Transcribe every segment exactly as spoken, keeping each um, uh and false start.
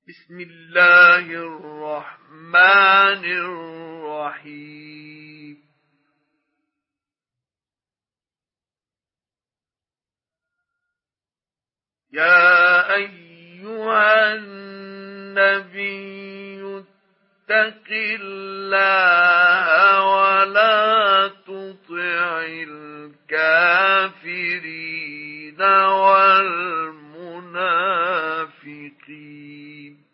بسم الله الرحمن الرحيم يا أيها النبي اتق الله ولا تطع الكافرين والمنافقين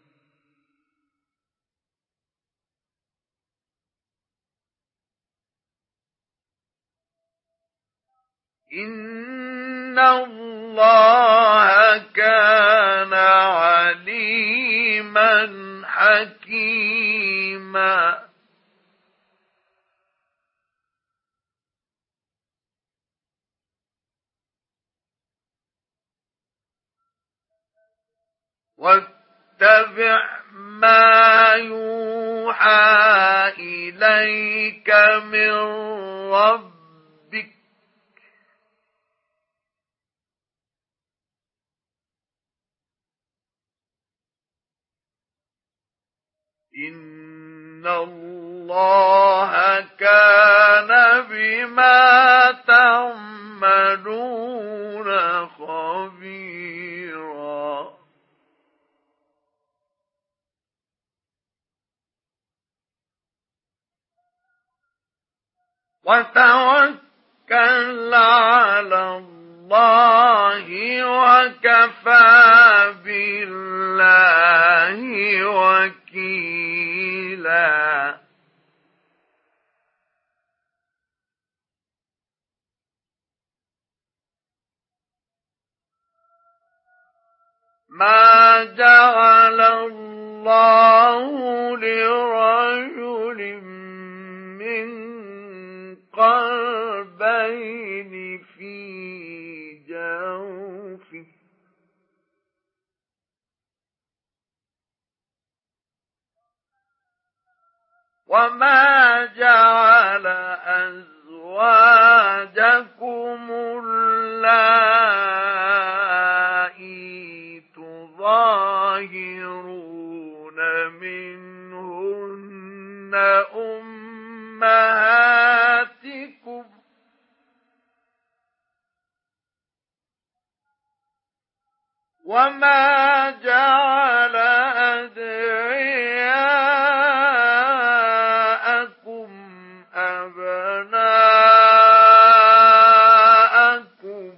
إن الله كان عليما حكيما واتبع ما يوحى إليك من ربك إن الله كان بما تعملون خبيرا وتوكل على الله وكفى بالله وكيلا ما جعل الله لرجل من قلبين في جوفه وما جعل أزواجكم اللائي تظاهرون منهن أمهاتكم وما جعل أدعياءكم أبناءكم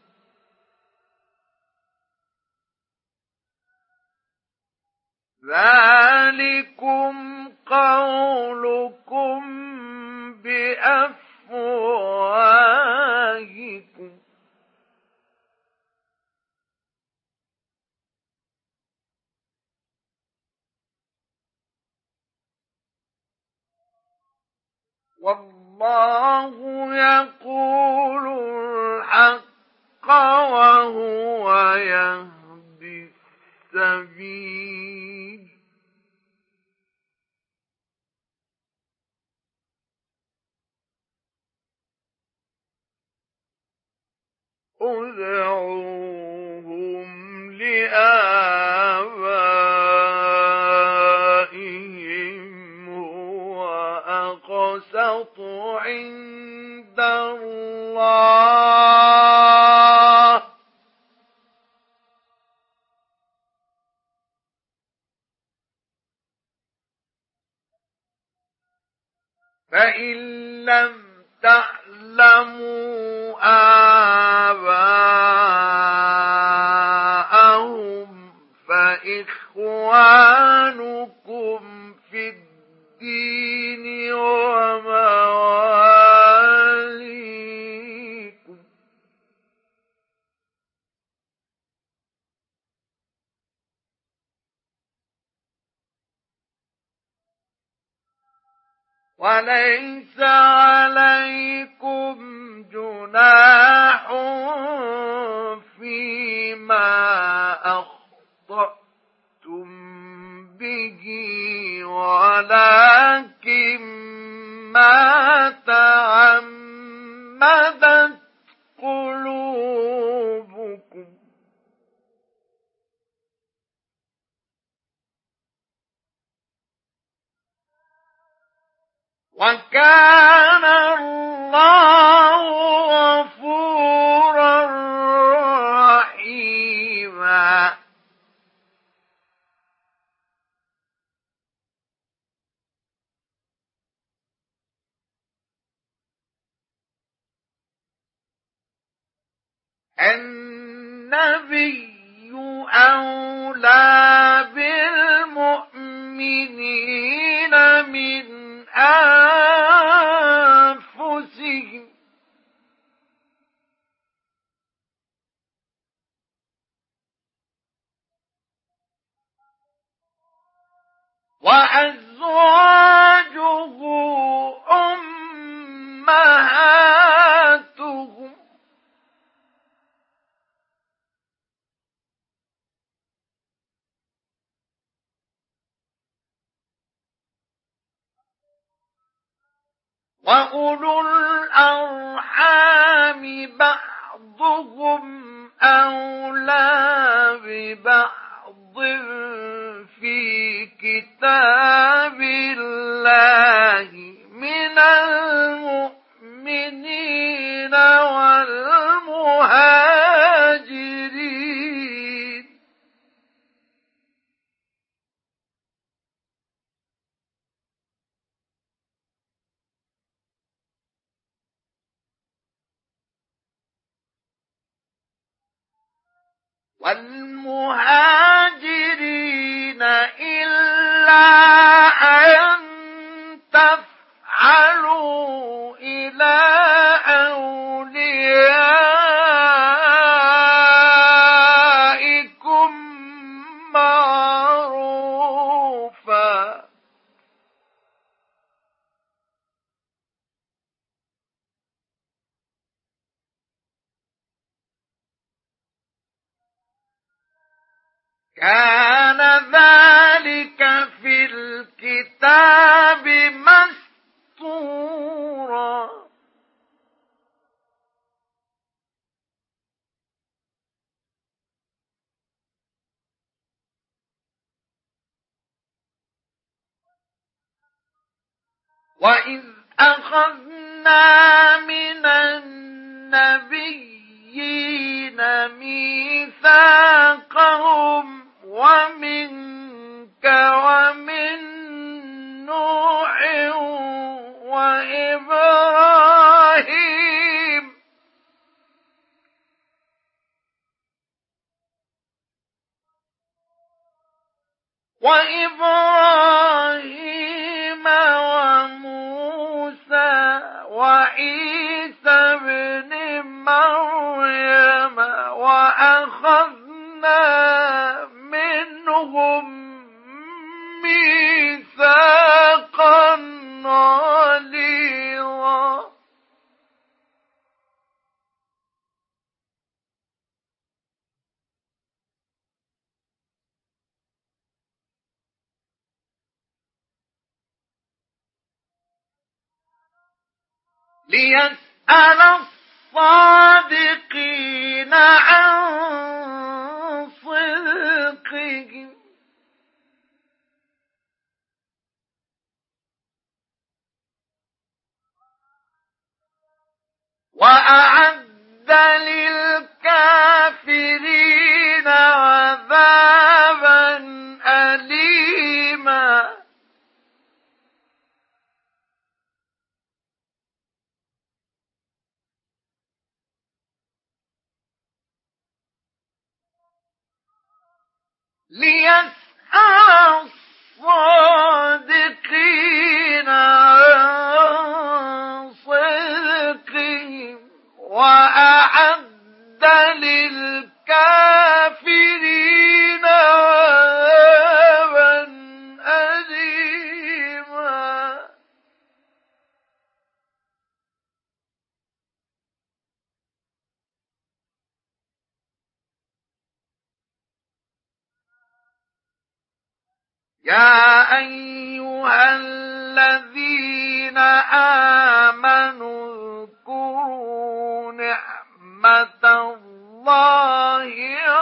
ذلكم قولكم بأفواهكم والله يقول الحق وهو يهدي السبيل ادعوهم لآبائهم هو أقسط عند الله فإن لم تعلموا آباءهم فإخوانكم في الدين ومواليكم وليس عليكم جناح فيما أخطأتم به ولكن ما تعمدت قلوبكم وكان الله غفورا رحيما. النبي أولى بالمؤمنين من أنفسهم وأزواجه أمهاتهم وأولو الأرحام بعضهم أولى ببعض في كتاب الله من المؤمنين والمهاجرين. والمهاجرين إلا أن تفعلوا إلى أوليائكم معروفا. كان ذلك في الكتاب مسطورا. وإذ أخذنا من النبيين ميثاقهم ومنك ومن نوح وإبراهيم وإبراهيم وموسى وعيسى ابن مريم وأخذنا منهم ميثاقا غليظا. ليسأل الصادقين عن صدقهم وأعد للكافرين عذابا أليما. ليسأل الصادقين عن صدقهم وأعد للكافرين عذابا أليما. يا أيها الذين آمنوا اذكروا نعمة الله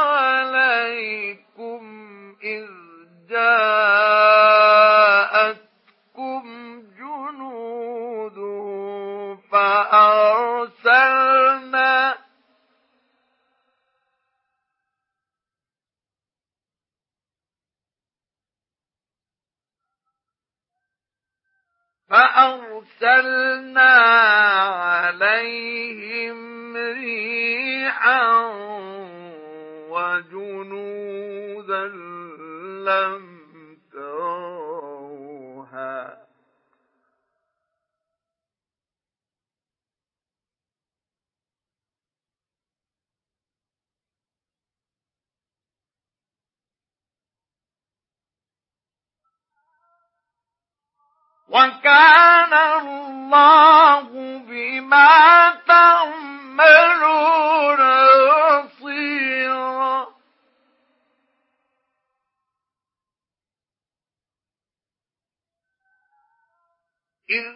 عليكم إذ جاءتكم جنود فأرسلنا عليهم ريحا وجنودا لم تروها وكان الله بما تعملون بصيرا. إذ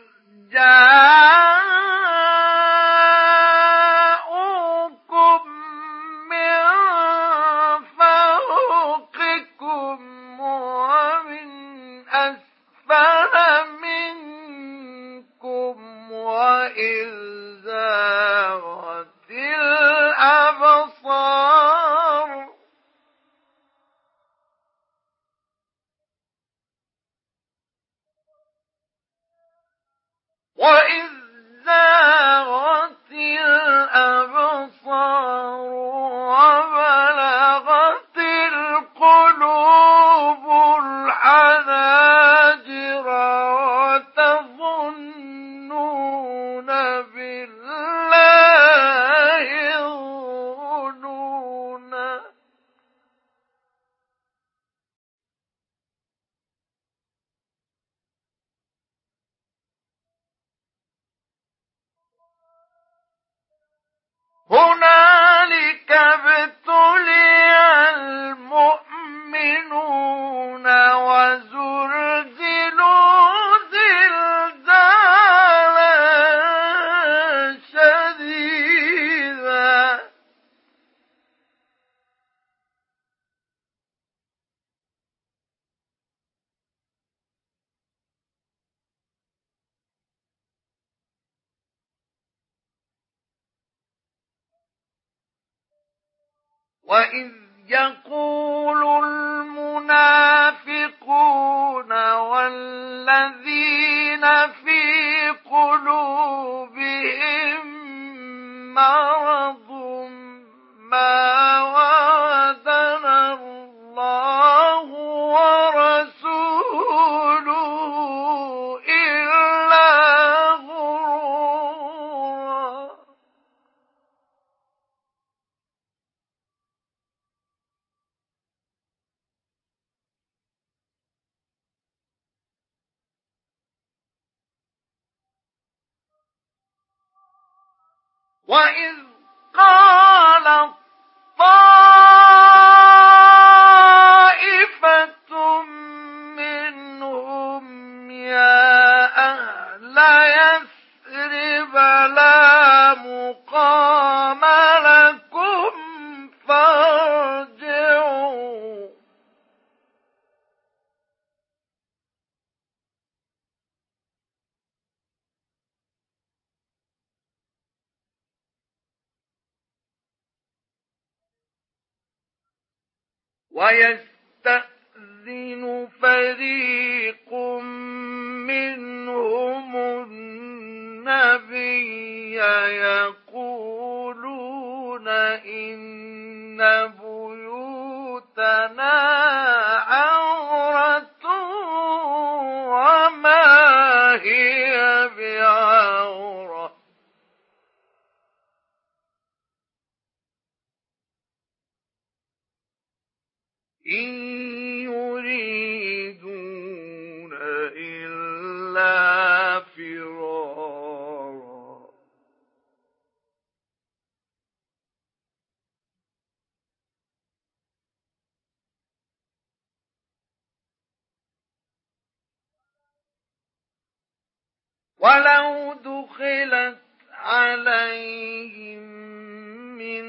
جاءوكم من فوقكم ومن أسفل منكم وإذ زاغت الأبصار وإذ زاغت الأبصار وبلغت القلوب الحناجر وتظنون بالله الظنونا. هنالك ابتلي المؤمنون وزلزلوا زلزالا شديدا. وإذ يقول المنافقون والذين في قلوبهم مرض ما وعدنا الله ورسوله إلا غرورا. وإذ قالت طائفة منهم يا أهل يثرب لا مقام لكم فارجعوا. ويستأذن فريق منهم النبي يقولون إن بيوتنا عورة وما هي بعورة إن يريدون إلا فرارا. ولو دخلت عليهم من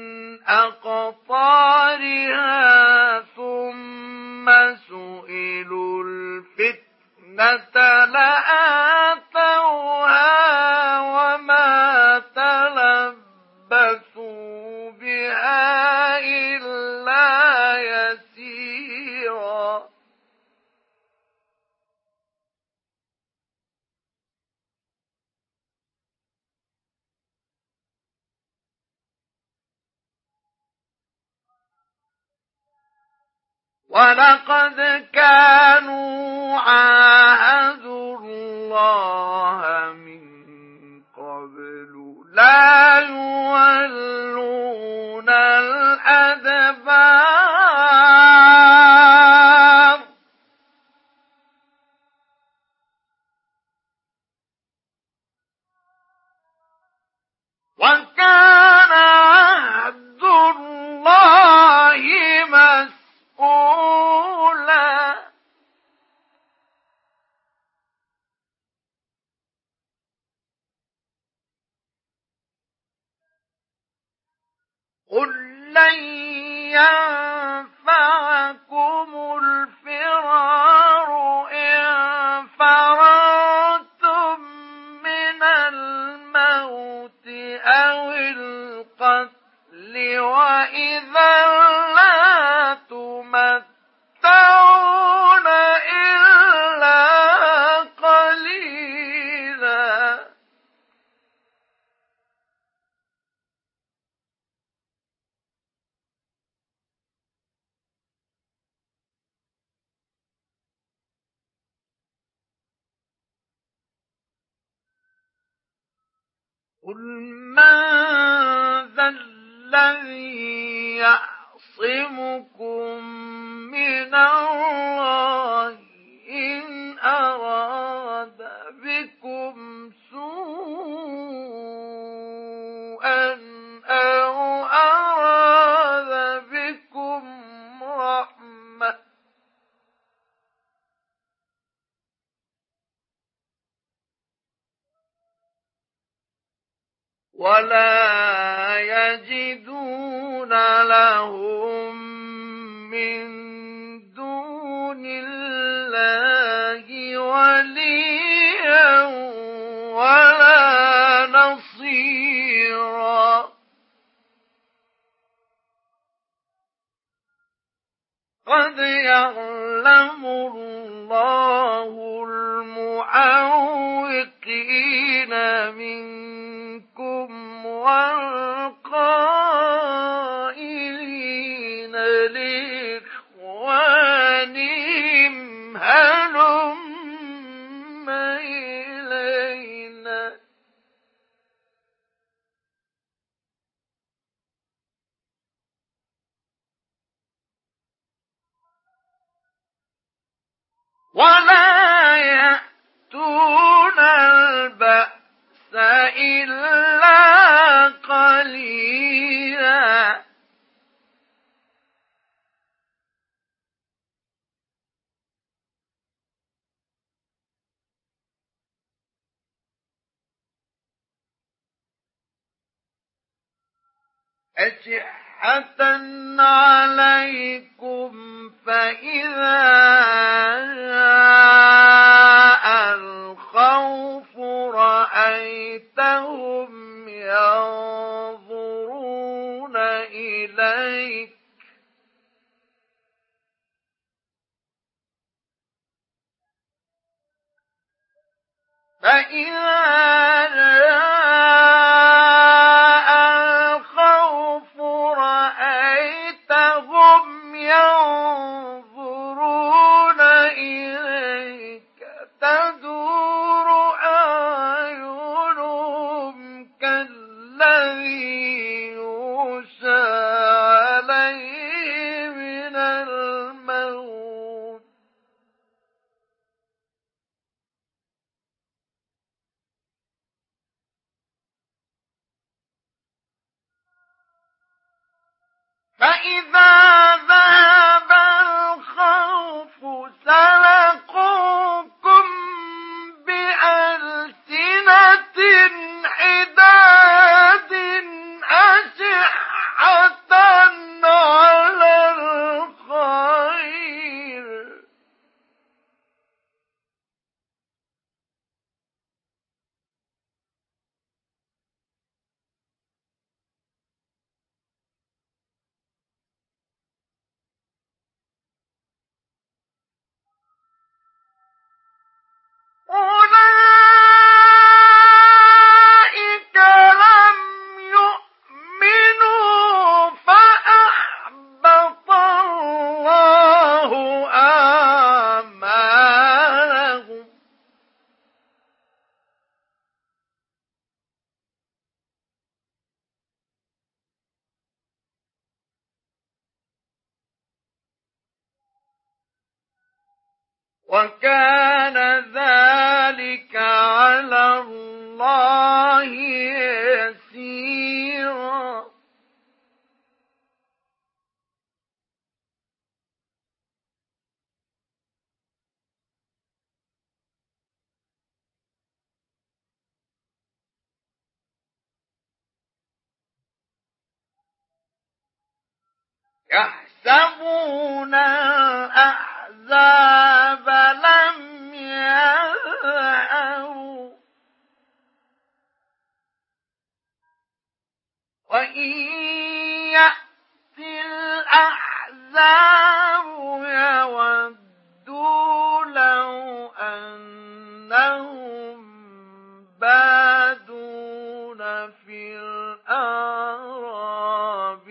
أقطارها ثم سئلوا الفتنة لآتوها وما تلبثوا بها إلا يسيرا. ولقد كانوا عاهدوا الله من قبل لا يولون الأدبار وكان عهد الله مسؤولا قل لن ينفعكم الفرار إن فررتم من الموت أو القتل وإذا لا تمتعون إلا قليلا قل من ذا الذي يعصمكم من الله إن أراد بكم سوءا أو أراد بكم رحمة ولا يجدون لهم من دون الله وليا ولا نصيرا قد يعلم الله المعوقين منكم والقائلين لإخوانهم هلم إلينا ولا يأتون البأس إلا قليلا أشحة عليكم فإذا جاء الخوف رأيتهم ينظرون إليك فإذا جاء الخوف رأيتهم ينظرون إليك تدور أعينهم كالذي يغشى عليه من الموت وكان ذلك على الله يسيرا. يحسبون الأحزاب لم يذهبوا وإن يأتي الأحزاب يودوا لو أنهم بادون في الأعراب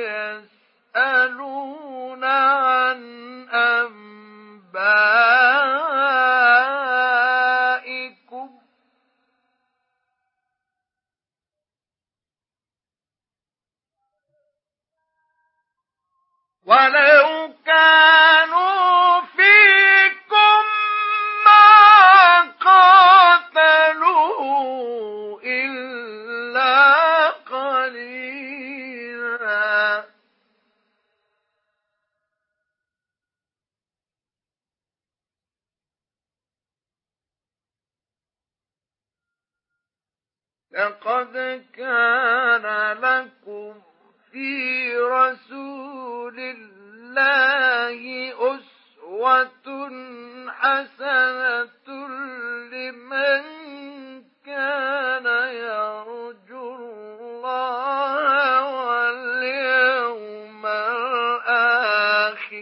يسألون عن أنبائكم ولو كانوا فيكم ما قاتلوا إلا قليلا. لقد كان لكم في رسول الله أسوة حسنة لمن كان يرجو الله واليوم الآخر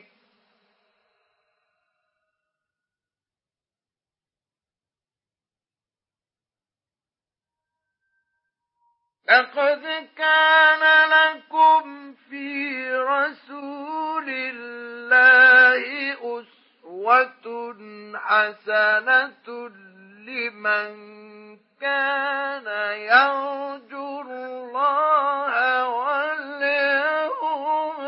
لقد كان لكم في رسول الله أسوة حسنة لمن كان يرجو الله واليوم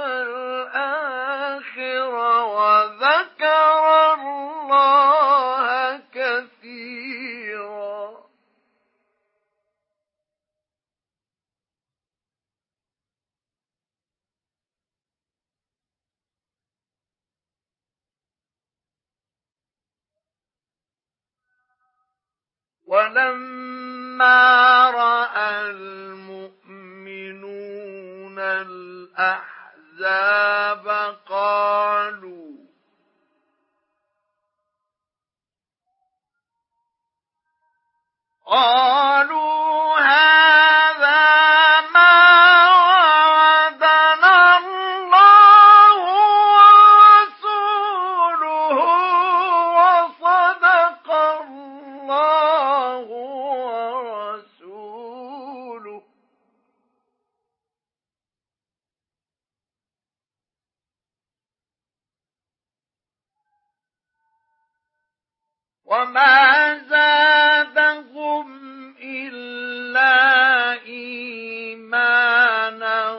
الآخر وذكر الله كثيرا. ولما رأى المؤمنون الأحزاب قالوا قالوا هذا ما وعدنا الله ورسوله وصدق الله ورسوله وما زادهم إلا إيمانا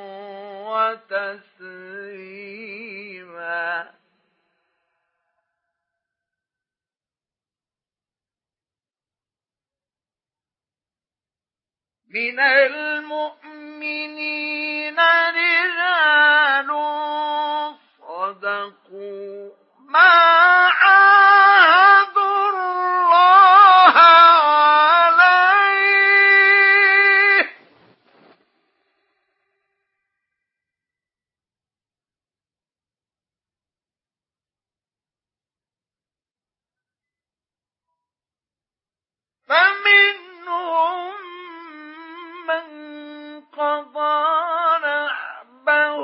وتسليما. من المؤمنين رجال صدقوا ما عاهدوا الله عليه فمنهم من قضى نحبه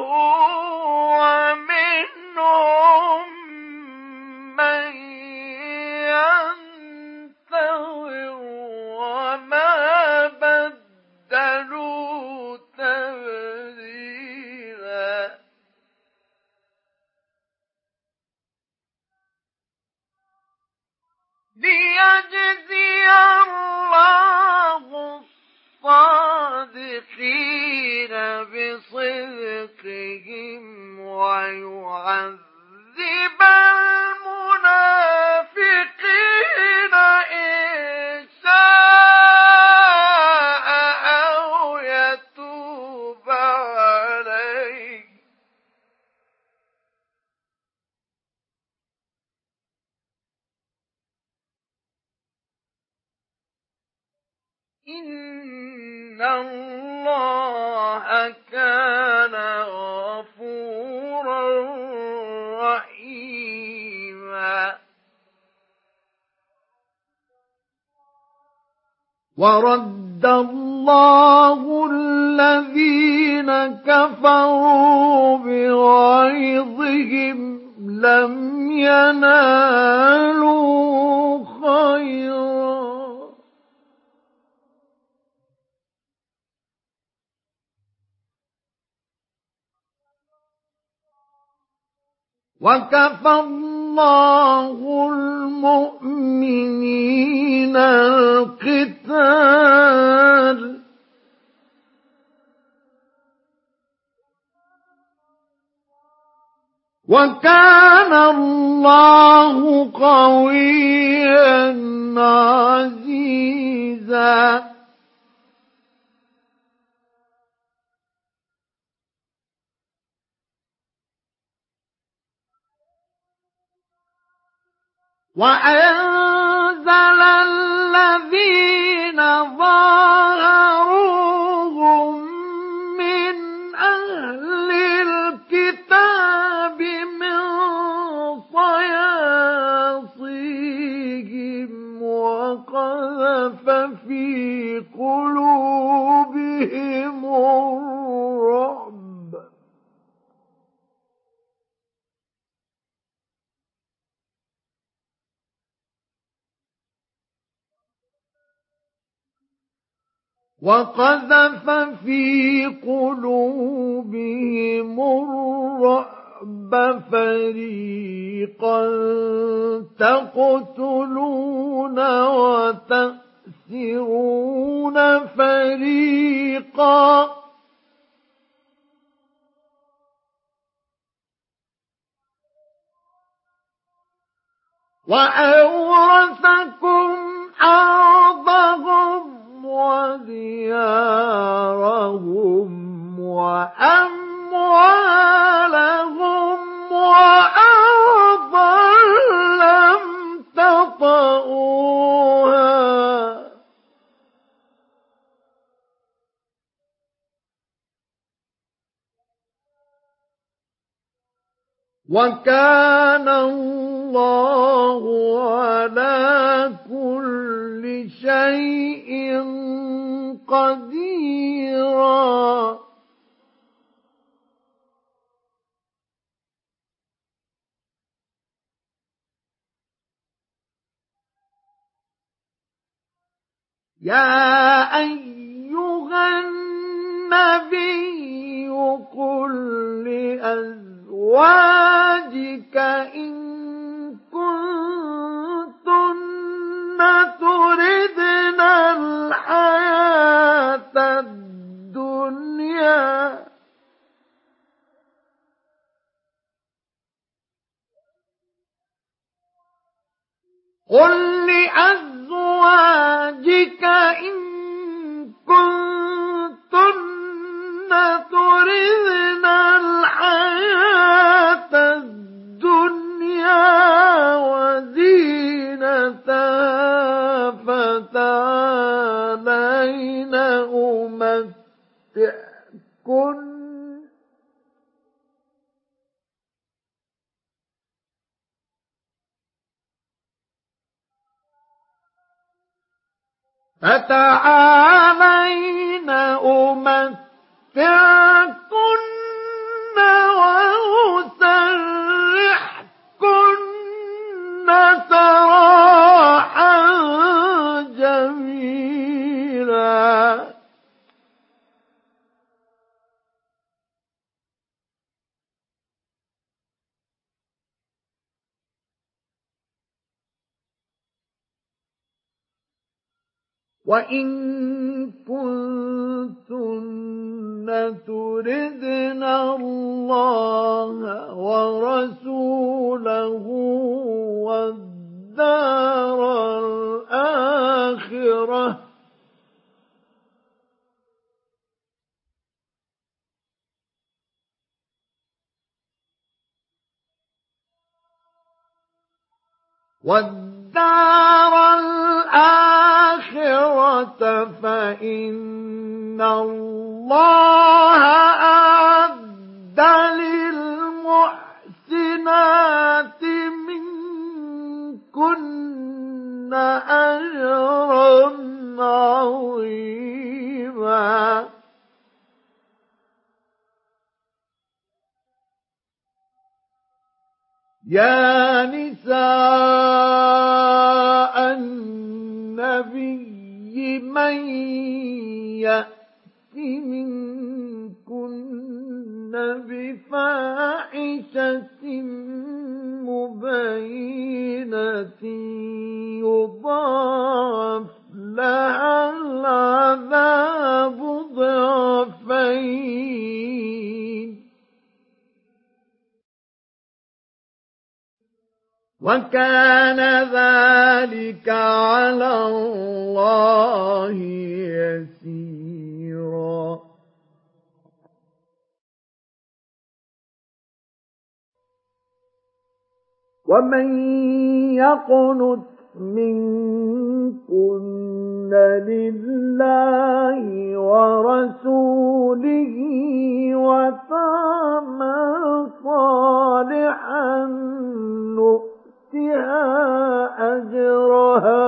ومنهم من ينتظر وما بدلوا تبديلا. ليجزي الله الصادقين بصدقهم ويعذب المنافقين إِنَّ اللَّهَ كَانَ غَفُورًا رَّحِيمًا. وَرَدَّ اللَّهُ الَّذِينَ كَفَرُوا بِغَيظِهِمْ لَمْ يَنَالُوا خَيْرًا وَكَفَى اللَّهُ الْمُؤْمِنِينَ الْقِتَالَ وَكَانَ اللَّهُ قَوِيًّا عَزِيزًا. وَأَنزَلَ الَّذِينَ ظَاهَرُوهُم مِّنْ أَهْلِ الْكِتَابِ مِنْ صَيَاصِيهِمْ وَقَذَفَ فِي قُلُوبِهِمُ الرُّعْبَ وَقَذَفَ فِي قُلُوبِهِمُ الرُّعْبَ فَرِيقًا تَقْتُلُونَ وَتَأْسِرُونَ فَرِيقًا وَأَوْرَثَكُمْ أَرْضَهُمْ وَدِيَارَهُمْ وَأَمْوَالَهُمْ وَأَرْضًا لَّمْ تَطَئُوهَا وَكَانَ اللَّهُ عَلَى كُلِّ شَيْءٍ قَدِيرًا. يَا أَيُّهَا النَّبِيُّ قُل لِّأَزْوَاجِكَ إِن كُنتُنَّ تُرِدْنَ الْحَيَاةَ الدُّنْيَا قُل لِّأَزْوَاجِكَ إِن كُنتُنَّ تُرِدْنَ الْحَيَاةَ الدُّنْيَا وَزِينَتَهَا فَتَعَالَيْنَ أُمَتِّعْكُنَّ فَتَعَالَيْنَ أُمَتِّعْكُنَّ وَأُسَرِّحْكُنَّ سَرَاحًا جَمِيلًا. وَإِن كُنتُنَّ تُرِدْنَ اللَّهَ وَرَسُولَهُ وَالدَّارَ الْآخِرَةَ والدار الآخرة فإن الله أعد للمحسنات منكن أجرا عظيما. يا نساء النبي من يأت منكن بفاحشة مبينة يضاعف لها العذاب ضعفين وكان ذلك على الله يسيرا. ومن يقنت منكن لله ورسوله وتعمل صالحا نؤتها أجرها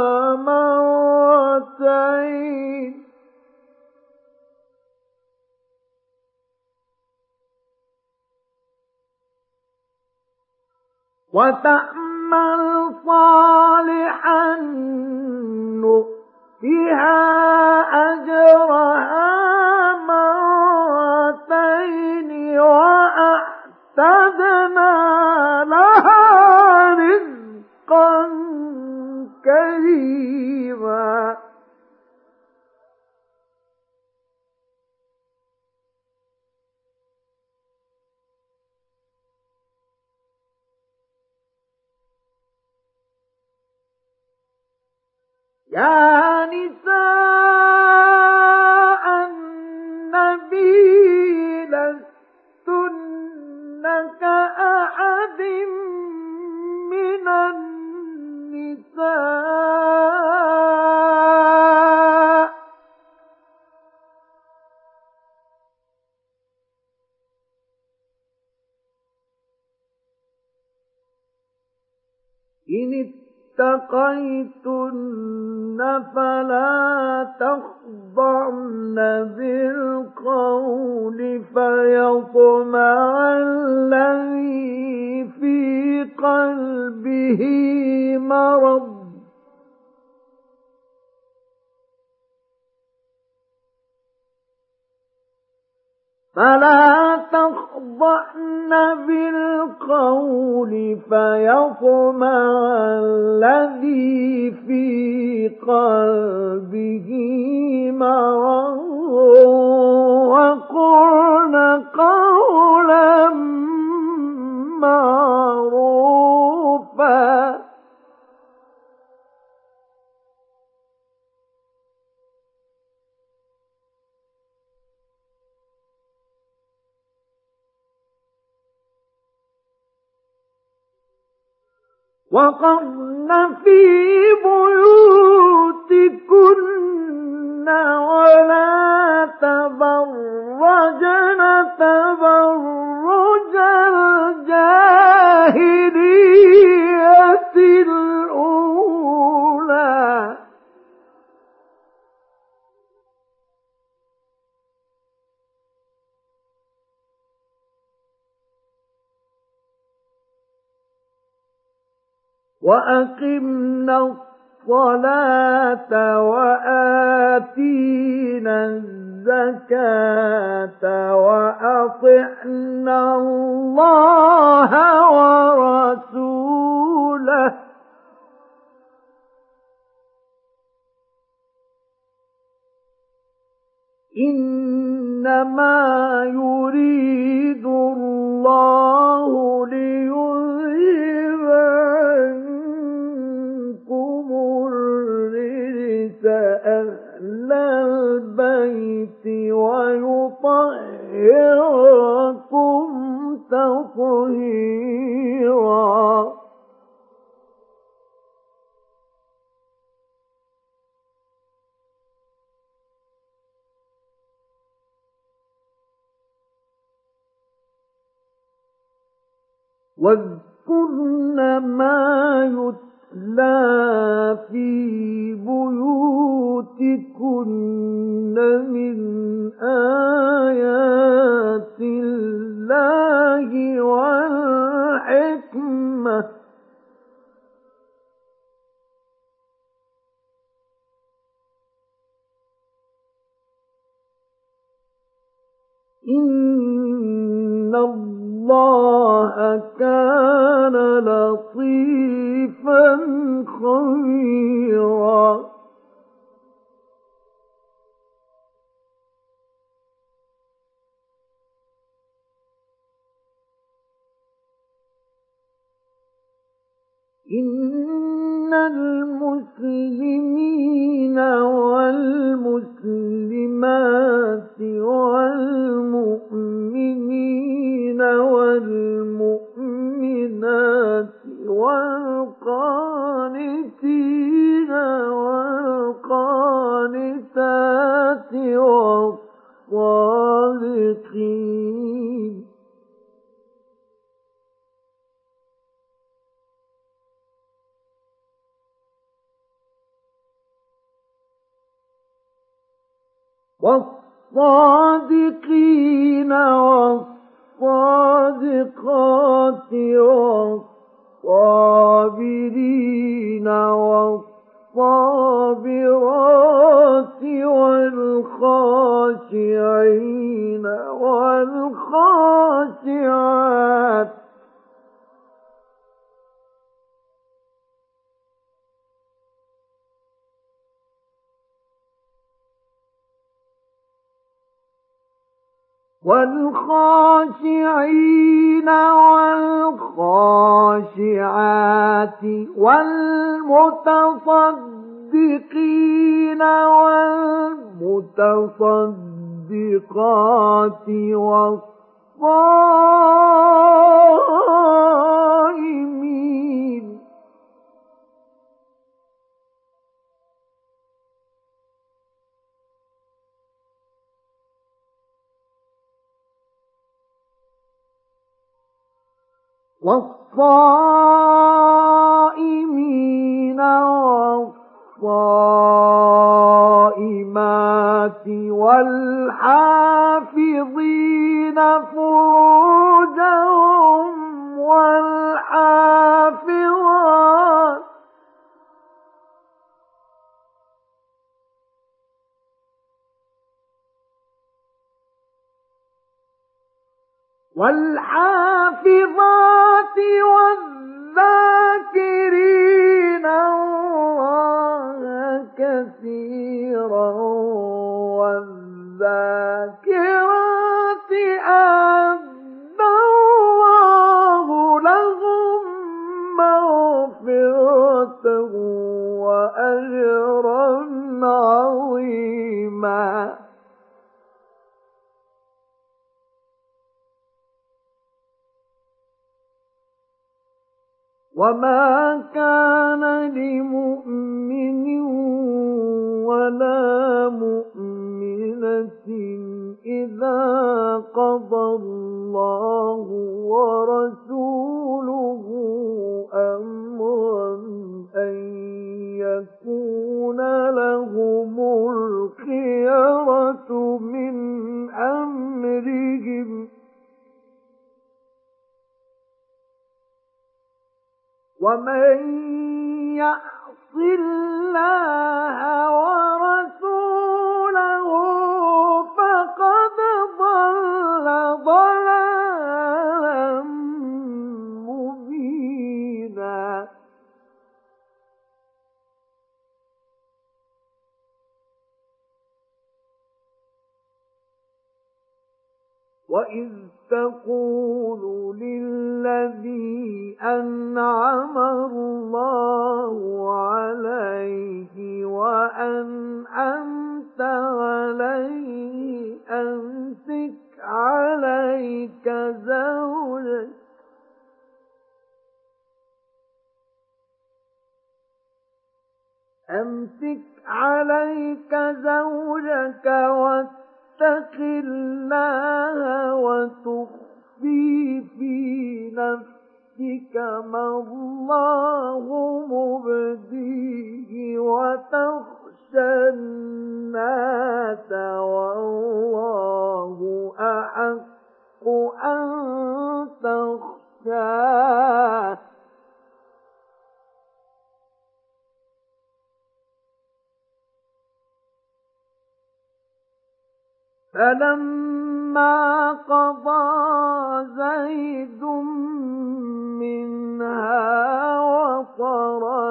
مرتين وتعمل صالحا نؤتها أجرها مرتين وأعتدنا لها رزقا كريما. يا نساء النبي لستن كأحد من النساء إن اتقيتن فلا تخضعن بالقول فيطمع الذي في قلبه مرض فلا تخضعن بالقول فيطمع الذي في قلبه مرض وقلن قولا معروفا. وقرن في بيوتكن ولا تبرجن تبرج الجاهلية الأولى وأقمنا الصلاة وآتينا الزكاة وأطعنا الله ورسوله إنما يريد الله ليذهب عنكم الرجس أهل البيت ويطهركم تطهيرا. واذكرن ما يتلى في بيوتكن من آيات الله والحكمة إن الله كان لطيفا خبيرا إن المسلمين والمسلمات والمؤمنين والمؤمنات والقانتين والقانتات والصادقين والصادقين والصادقات والصابرين والصابرات والخاشعين والخاشعات والخاشعين والخاشعات والمتصدقين والمتصدقات والصائمين والصائمين والصائمات والحافظين فروجهم والحافظات والحافظات والذاكرين الله كثيرا والذاكرات أعد الله لهم مغفرة وأجرا عظيما وما كان لمؤمن ولا مؤمنة إذا قضى الله ورسوله أمرا أن يكون لهم الخيرة من أمرهم ومن يعص الله ورسوله فقد ضل ضلالا مبينا وإذ تقول للذي أنعم الله عليه وأنعمت عليه أمسك عليك زوجك أمسك عليك زوجك واتق الله وتخفي في نفسك ما الله مبديه وتخشى الناس والله أحق أن تخشاه فلما قضى زيد منها وطرا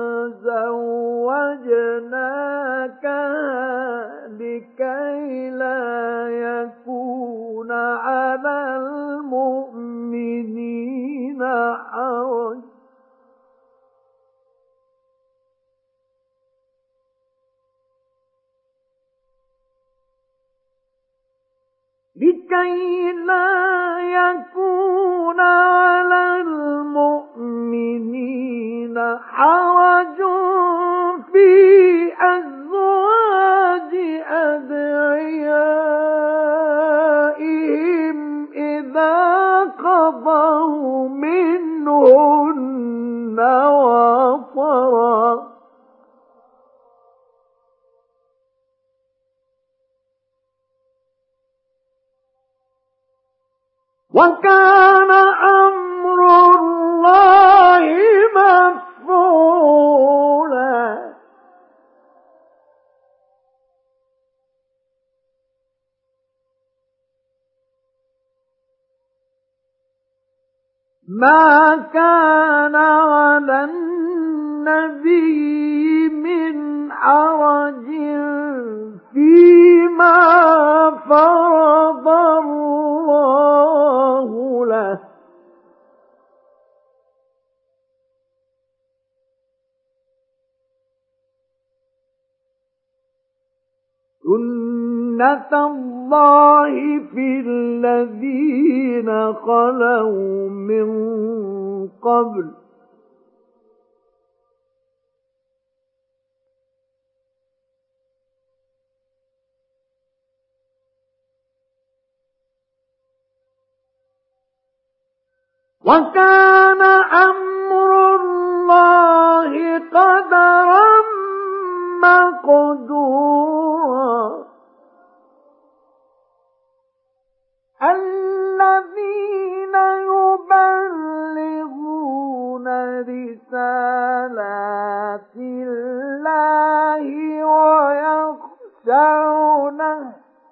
زوجناكها لكي لا يكون على المؤمنين حرج لكي لا يكون على المؤمنين حرج في أزواج أدعيائهم إذا قضوا منهن وطرا وكان أمر الله مفعولا ما كان على النبي من حرج فيما فرض الله له سنة الله في الذين خلوا من قبل وكان أمر الله قدرا مقدورا الذين يبلغون رسالات الله ويخشونه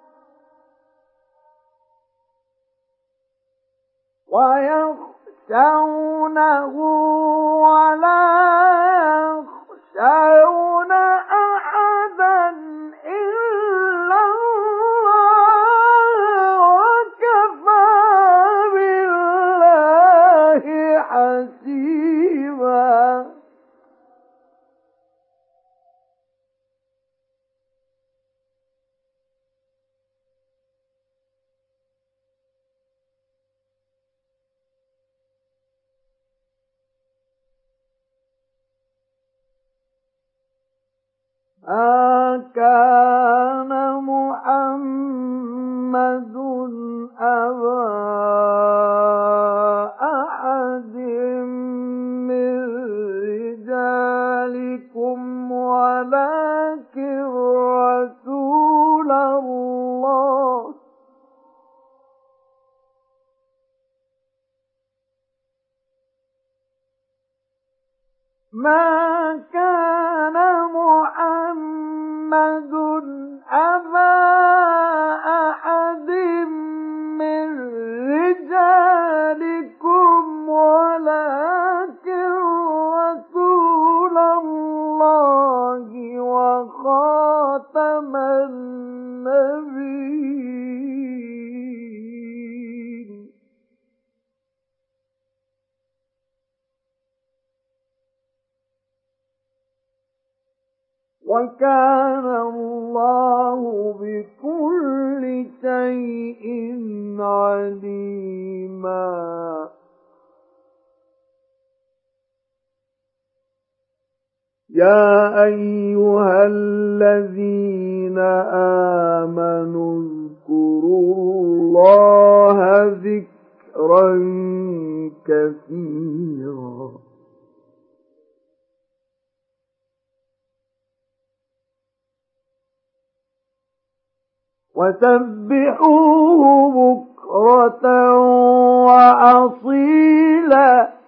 ويخشونه ولا يخشون أحدا إلا الله وكفى بالله حسيبا ما كان محمد أبا أحد من رجالكم ولكن رسول الله ما كان محمد أبا أحد من رجالكم ولكن رسول الله وخاتم النبيين وكان الله بكل شيء عليما يا أيها الذين آمنوا اذكروا الله ذكرا كثيرا وسبحوه بكرة وأصيلا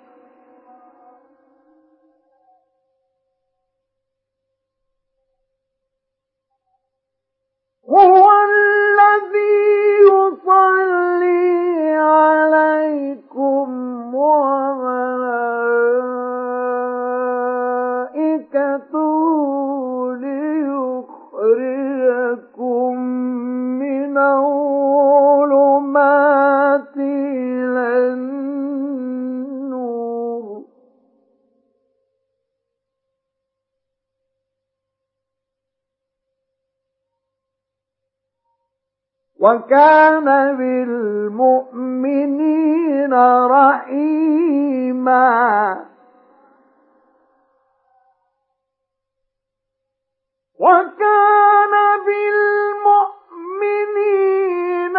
هو الذي يصلي عليكم وملائكته ليخرجكم من الظلمات إلى النور وكان بالمؤمنين رحيما وكان بالمؤمنين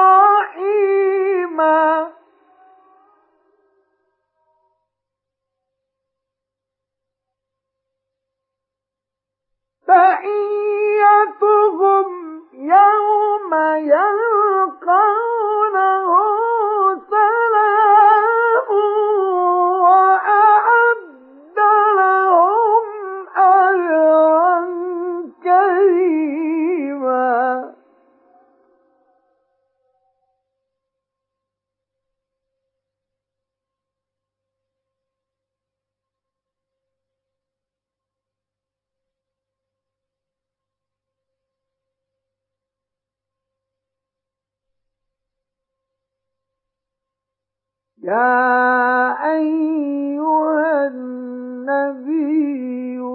رحيما تحيتهم يوم يلقونه سلام وأعد لهم أجرا كريما يا أيها النبي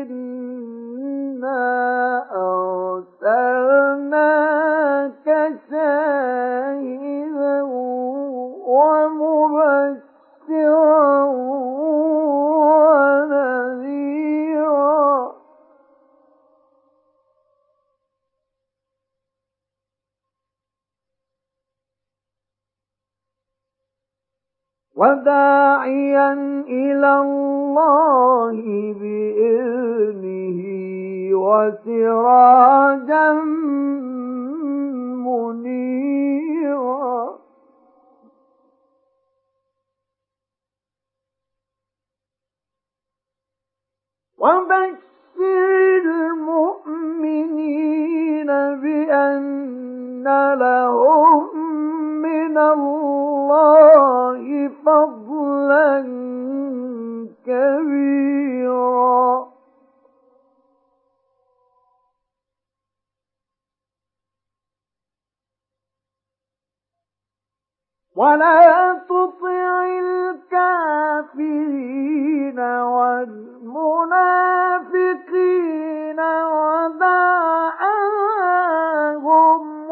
إنا أرسلناك شاهدا ومبشرا ونذيرا وداعيا إلى الله بإذنه وسراجا منيرا وبشر المؤمنين بأن لهم من الله فضلا كبيرا ولا تطع الكافرين والمنافقين ودع عنهم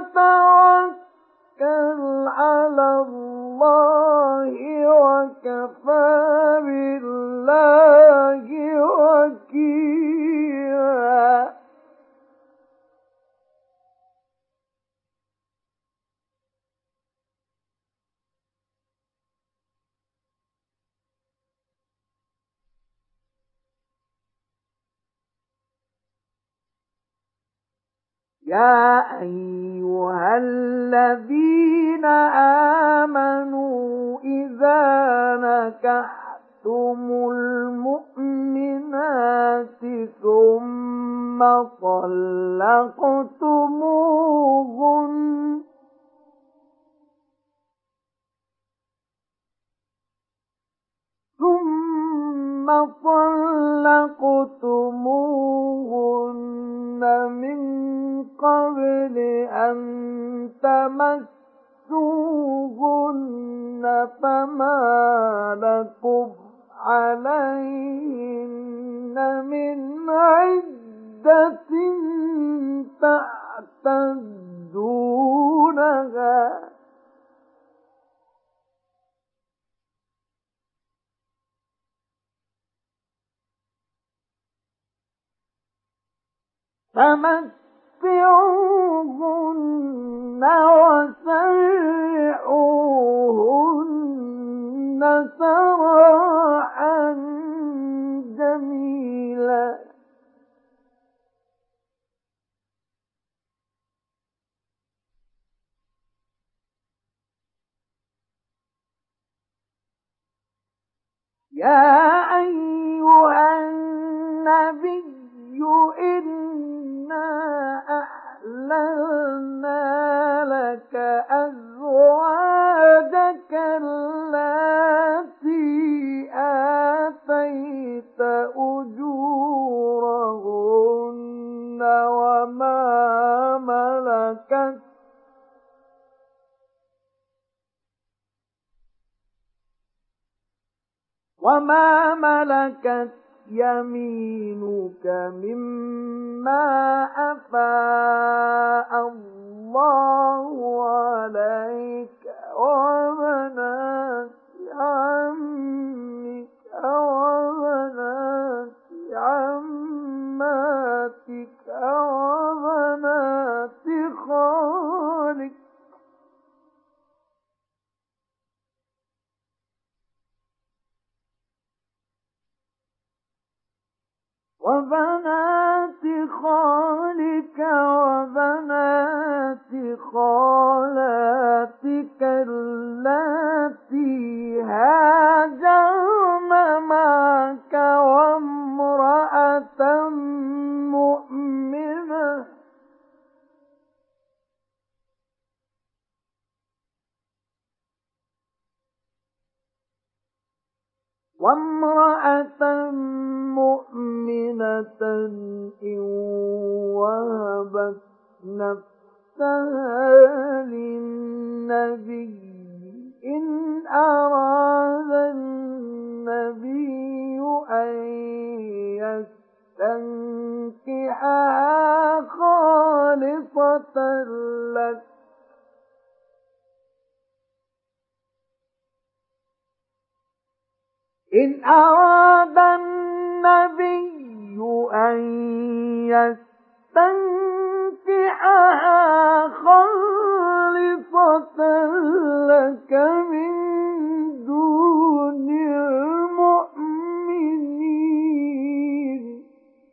وتوكل على الله وكفى بالله وكيلا يا أيها الذين آمنوا إذا نكحتم المؤمنات ثم طلقتموهن ثم طلقتموهن من قبل أن تمسوهن فما لكم عليهن من عدة تعتدونها فمتعوهن وسرحوهن سراحا جميلا يا أيها النبي إنا أحللنا لك أزواجك اللاتي آتيت أجورهن وما ملكت وما ملكت يمينك مما أفاء الله عليك وبنات عمك وبنات عماتك وبنات خالك وبنات خالك وبنات خالاتك اللاتي هاجرن معك وامرأة مؤمنة وامرأة مؤمنة إن وهبت نفسها للنبي إن أراد النبي أن يستنكحها خالصة لك إن أراد النبي أن يستنكحها خالصة لك من دون المؤمنين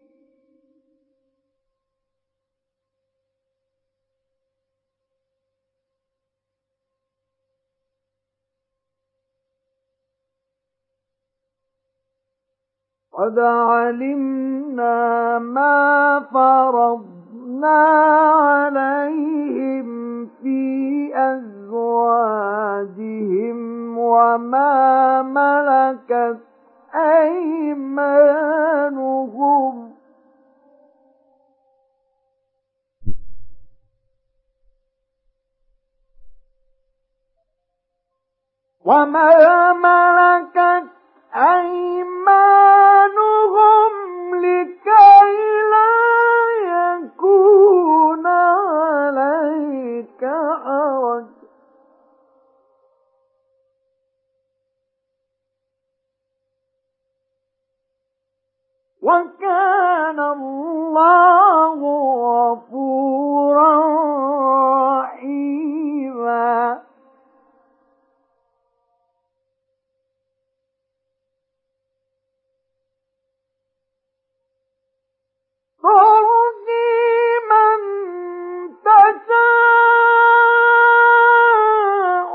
قد علمنا ما فرضنا عليهم في أزواجهم وما ملكت أيمانهم وما ملكت أيمانهم لكي لا يكون عليك حرج وكان الله غفورا رحيما ترجي من تشاء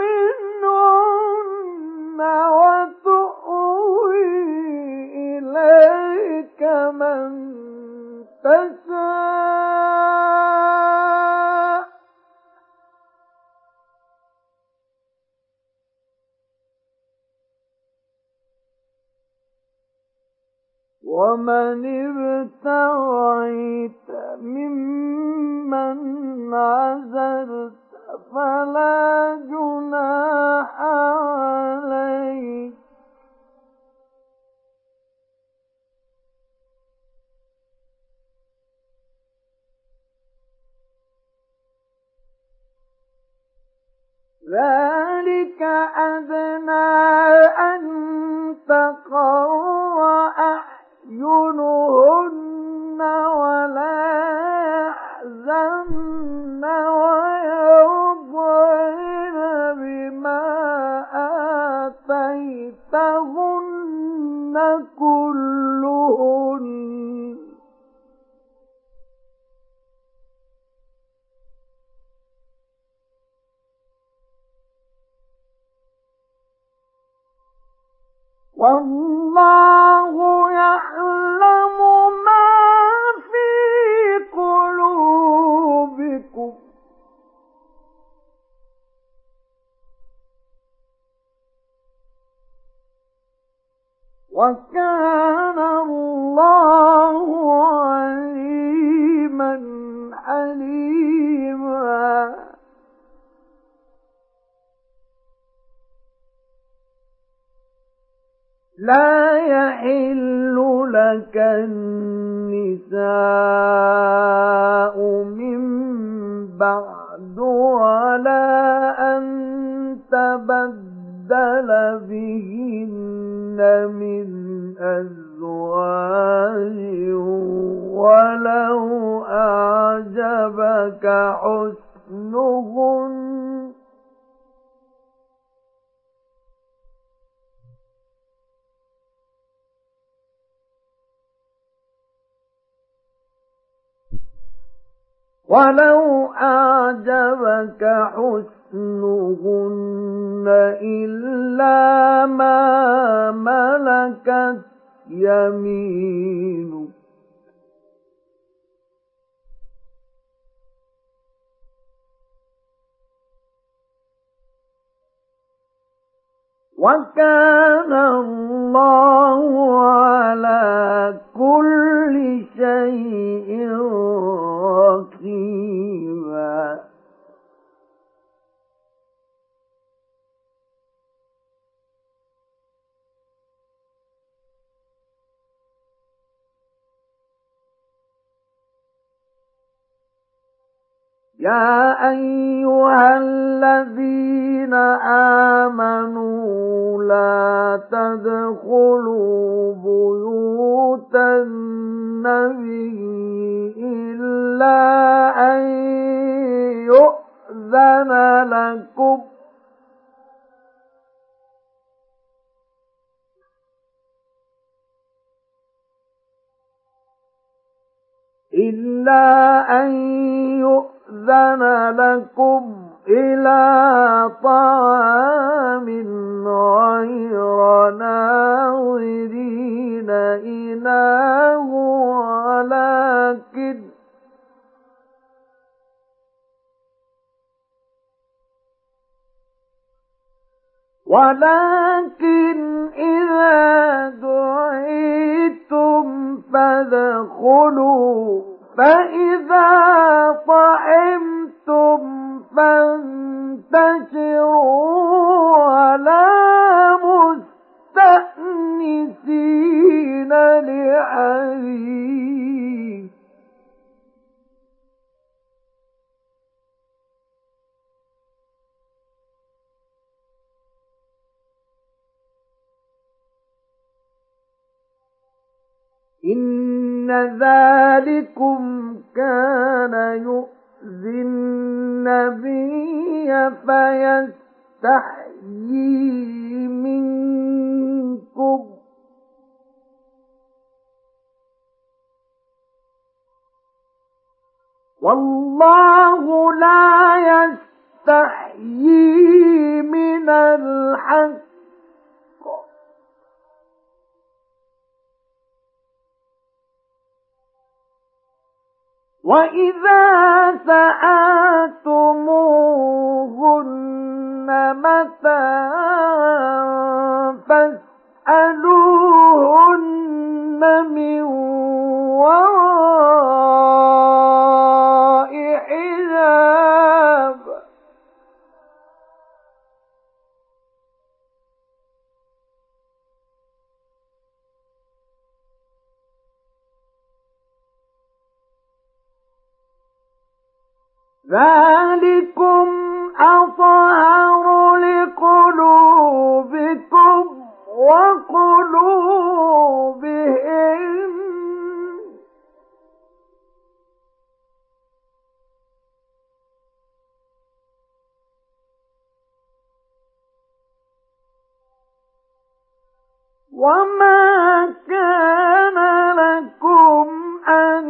منهن وتؤوي إليك من تشاء ومن ابتغيت ممن عزلت فلا جناح عليك ذلك أدنى أن تقر أعينهن ولا يحزن ويرضين بما آتينهن كلهن والله يعلم ما في قلوبكم وكان الله عليما حليما لا يحل لك النساء من بعد ولا أن تبدل بهن من أزواج ولو أعجبك حسنهن ولو أعجبك حسنهن إلا ما ملكت يمينك وكان الله على كل شيء رقيبا يا أيها الذين آمنوا لا تدخلوا بيوت النبي إلا أن يؤذن لكم إلا أن يؤذن لكم إلى طعام غير ناظرين إناه ولكن ولكن إذا دعيتم فادخلوا فإذا طعمتم فانتشروا ولا مستأنسين لحديث إن ذلكم كان يؤذي النبي فيستحيي منكم والله لا يستحيي من الحق وَإِذَا سَأَلْتُمُوهُنَّ مَتَاعًا فَاسْأَلُوهُنَّ مِنْ وَرَاءِ حِجَابٍ ذَلِكُمْ أَطْهَرُ لِقُلُوبِكُمْ وَقُلُوبِهِمْ وما كان لكم أن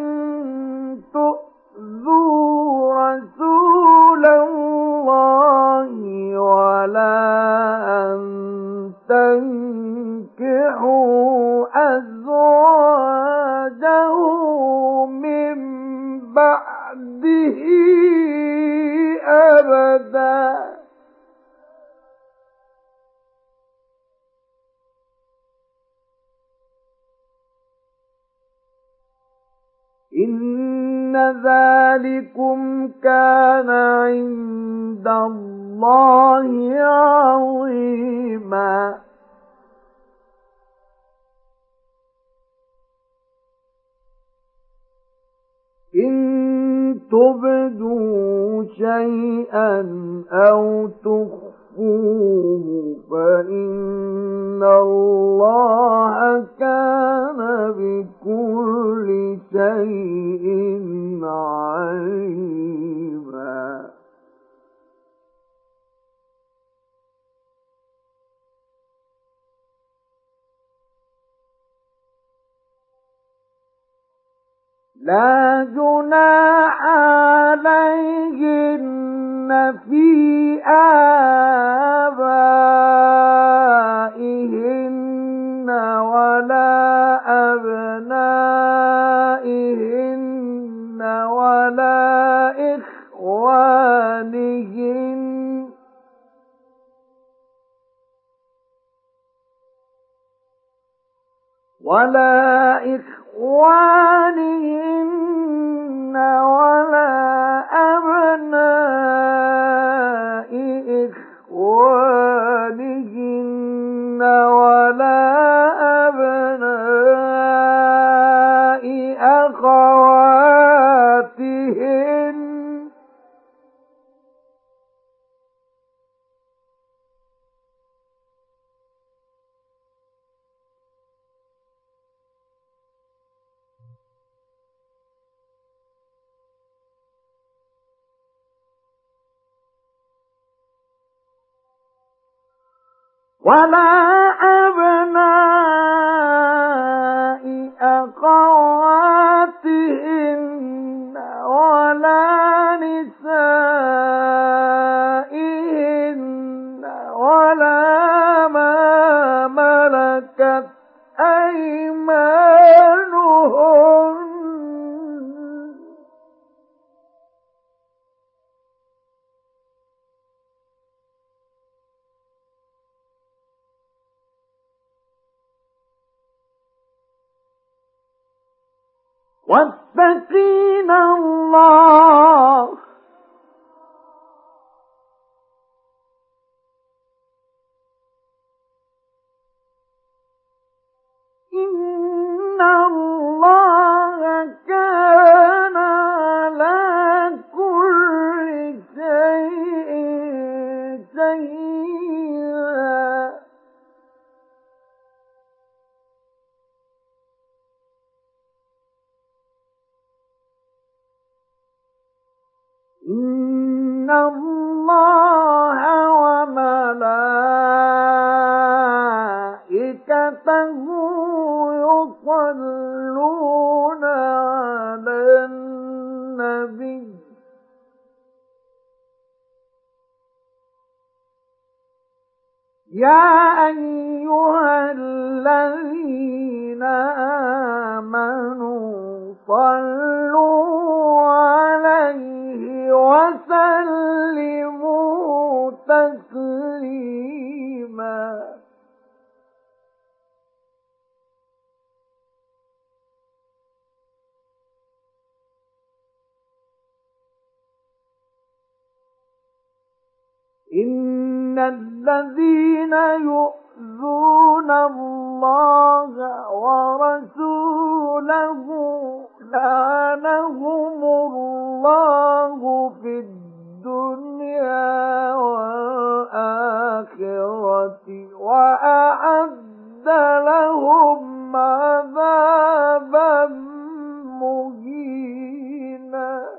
تؤذوا رسول الله ولا أن تنكحوا أزواجه من بعده أبدا إن ذلكم كان عند الله عظيما إن تبدوا شيئا أو تخفوه فإن الله كان بكل شيء عليما لا جناح عليهن في آبائهن ولا أبنائهن ولا إخوانهن ولا إخوانهن ولا أبناء إخوانهن ولا أبناء أخواتهن ولا أبناء أخواتهن ولا نسائهن ولا ما ملكت أيمانهن واتقين الله إن الله كان على كل شيء شهيدا إن الله وملائكته يصلون على النبي يا أيها الذين آمنوا صلوا عليه وسلموا تسليما إن الذين يؤذون الله ورسوله لعنهم الله في الدنيا والآخرة وأعد لهم عذابا مهينا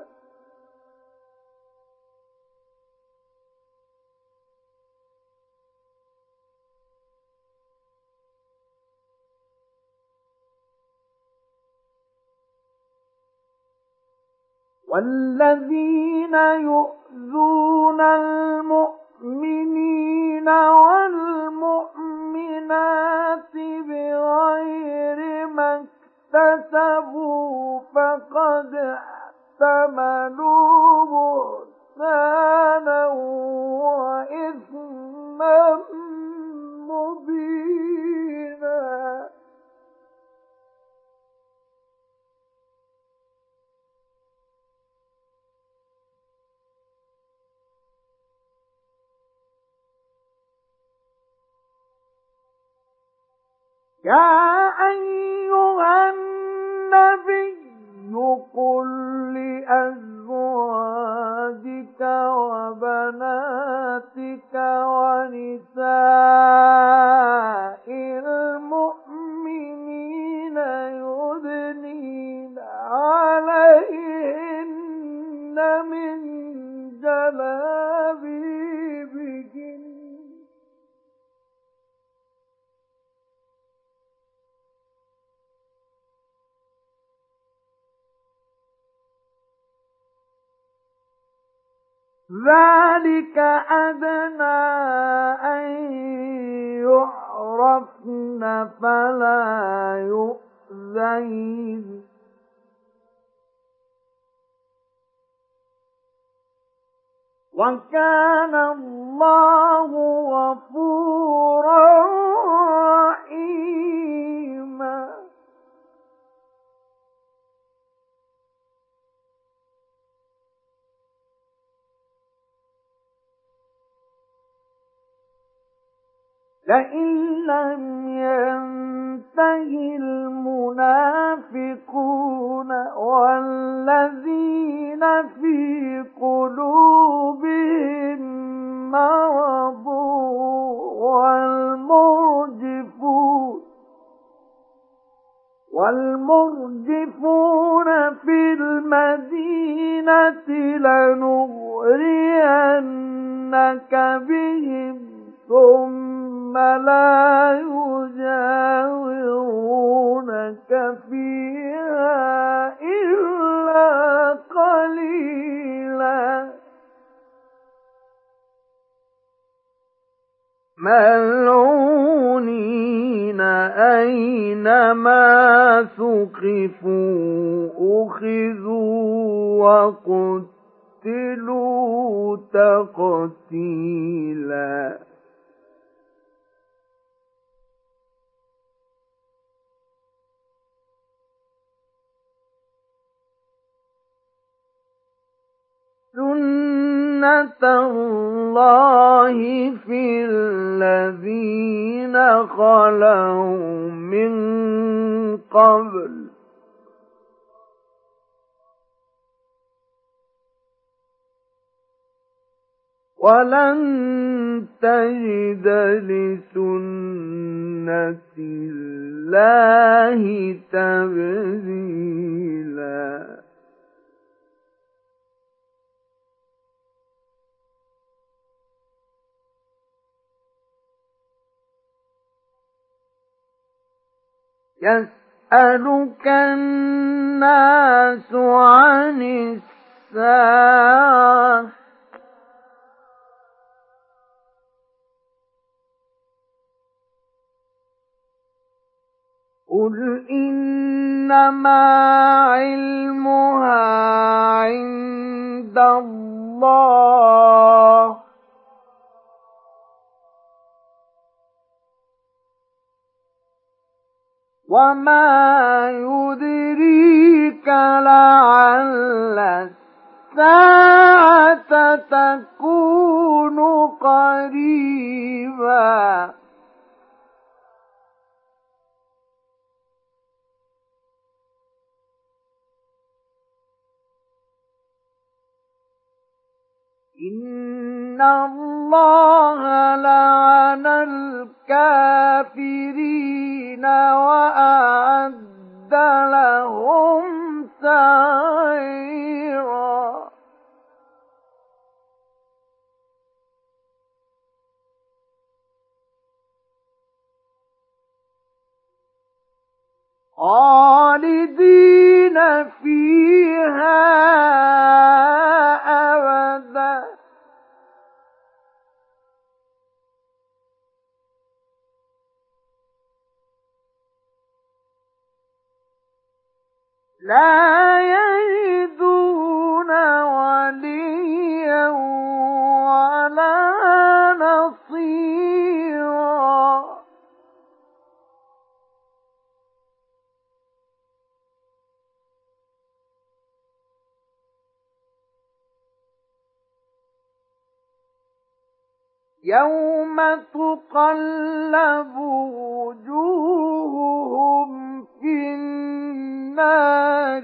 والذين يؤذون المؤمنين والمؤمنات بغير ما اكتسبوا فقد احتملوا بهتانا وإثما مبينا. يا أيها النبي قل لأزواجك وبناتك ونساء المؤمنين يدنين عليهن من جلابيبهن ذلك أدنى أن يعرفن فلا يؤذين. وكان الله غفورا رحيما. لئن لم ينته المنافقون والذين في قلوبهم مرض والمرجفون والمرجفون في المدينة لنغرينك بهم ثم لا يجاورونك فيها إلا قليلا ملعونين أينما ثقفوا أخذوا وقتلوا تقتيلا. سنة الله في الذين خلوا من قبل ولن تجد لسنة الله تبديلا. يسألك الناس عن الساعة قل إنما علمها عند الله وما يدريك لعل الساعة تكون قريبا. إن الله لعن الكافرين وأعد لهم سعيرا. خالدين فيها لا يجدون وليا ولا نصيرا. يوم تقلب وجوههم في النار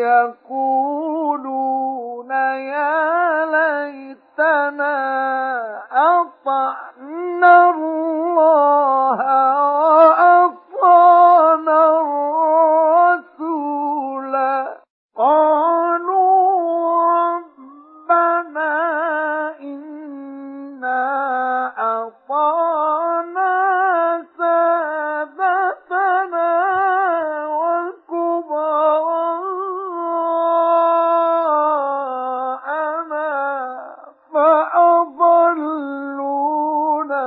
يقولون يا ليتنا أطعنا الله وأطعنا الرسول. قالوا ربنا إنا أطعنا سادتنا وكبراءنا فأضلونا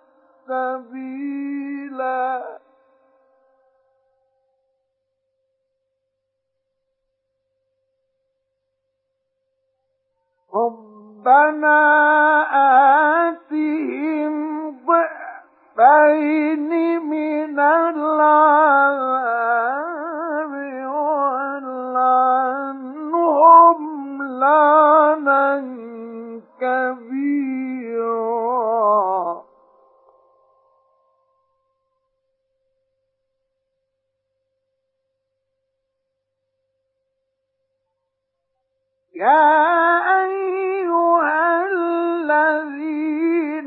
السبيلا. ربنا آتهم ضعفين من العذاب والعنهم لعنا كبيرا. يا أيها الذين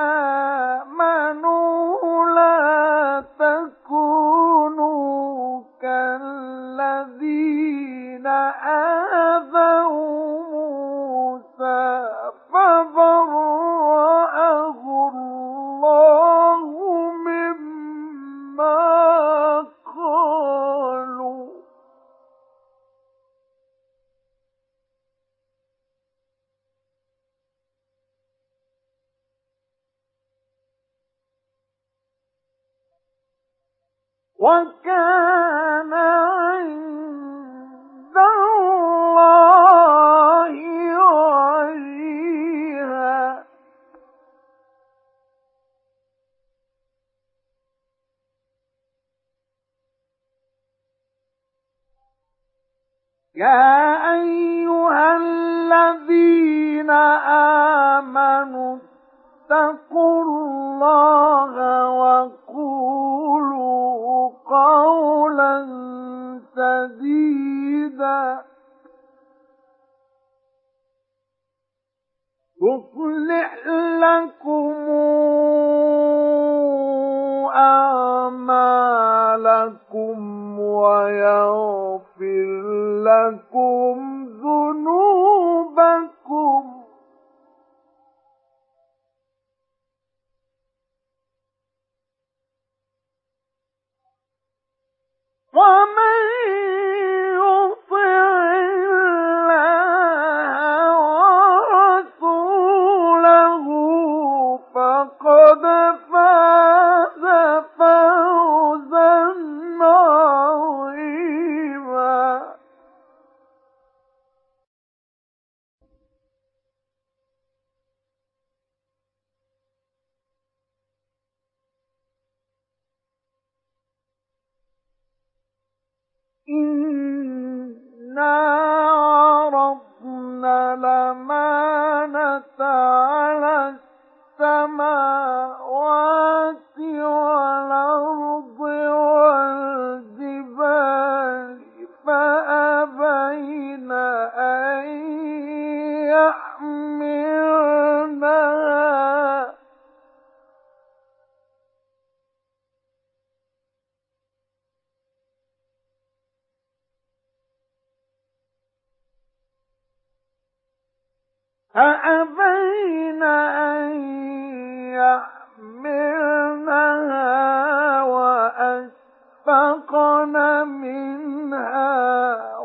آمنوا لا تكونوا كالذين آذوا موسى فبرأه الله مما قالوا. وكان عند الله وجيها. يا أيها الذين آمنوا اتقوا الله وقولوا قولا سديدا يصلح لكم أعمالكم ويغفر لكم ذنوبكم ومن يطع الله ورسوله فقد فاز فوزا عظيما. إنا عرضنا الأمانة على السماوات والأرض والجبال فأبين أن يحملنها فأبين أن يحملنها وأشفقن منها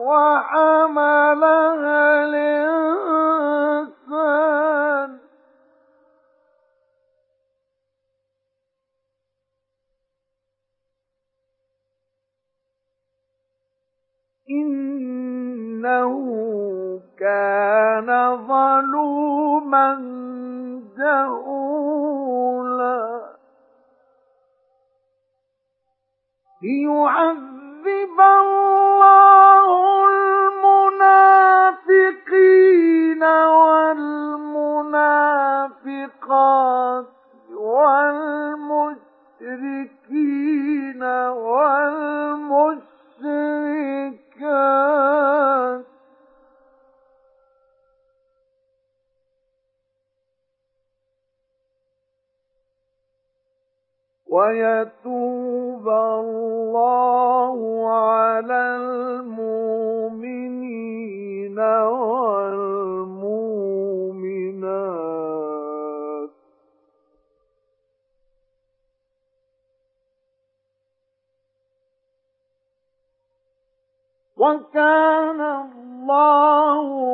وحملها الإنسان إن إنه كان ظلوما جهولا ليعذب الله المنافقين والمنافقات والمشركين والمشركات ويتوب الله على المؤمنين والمؤمنات وكان الله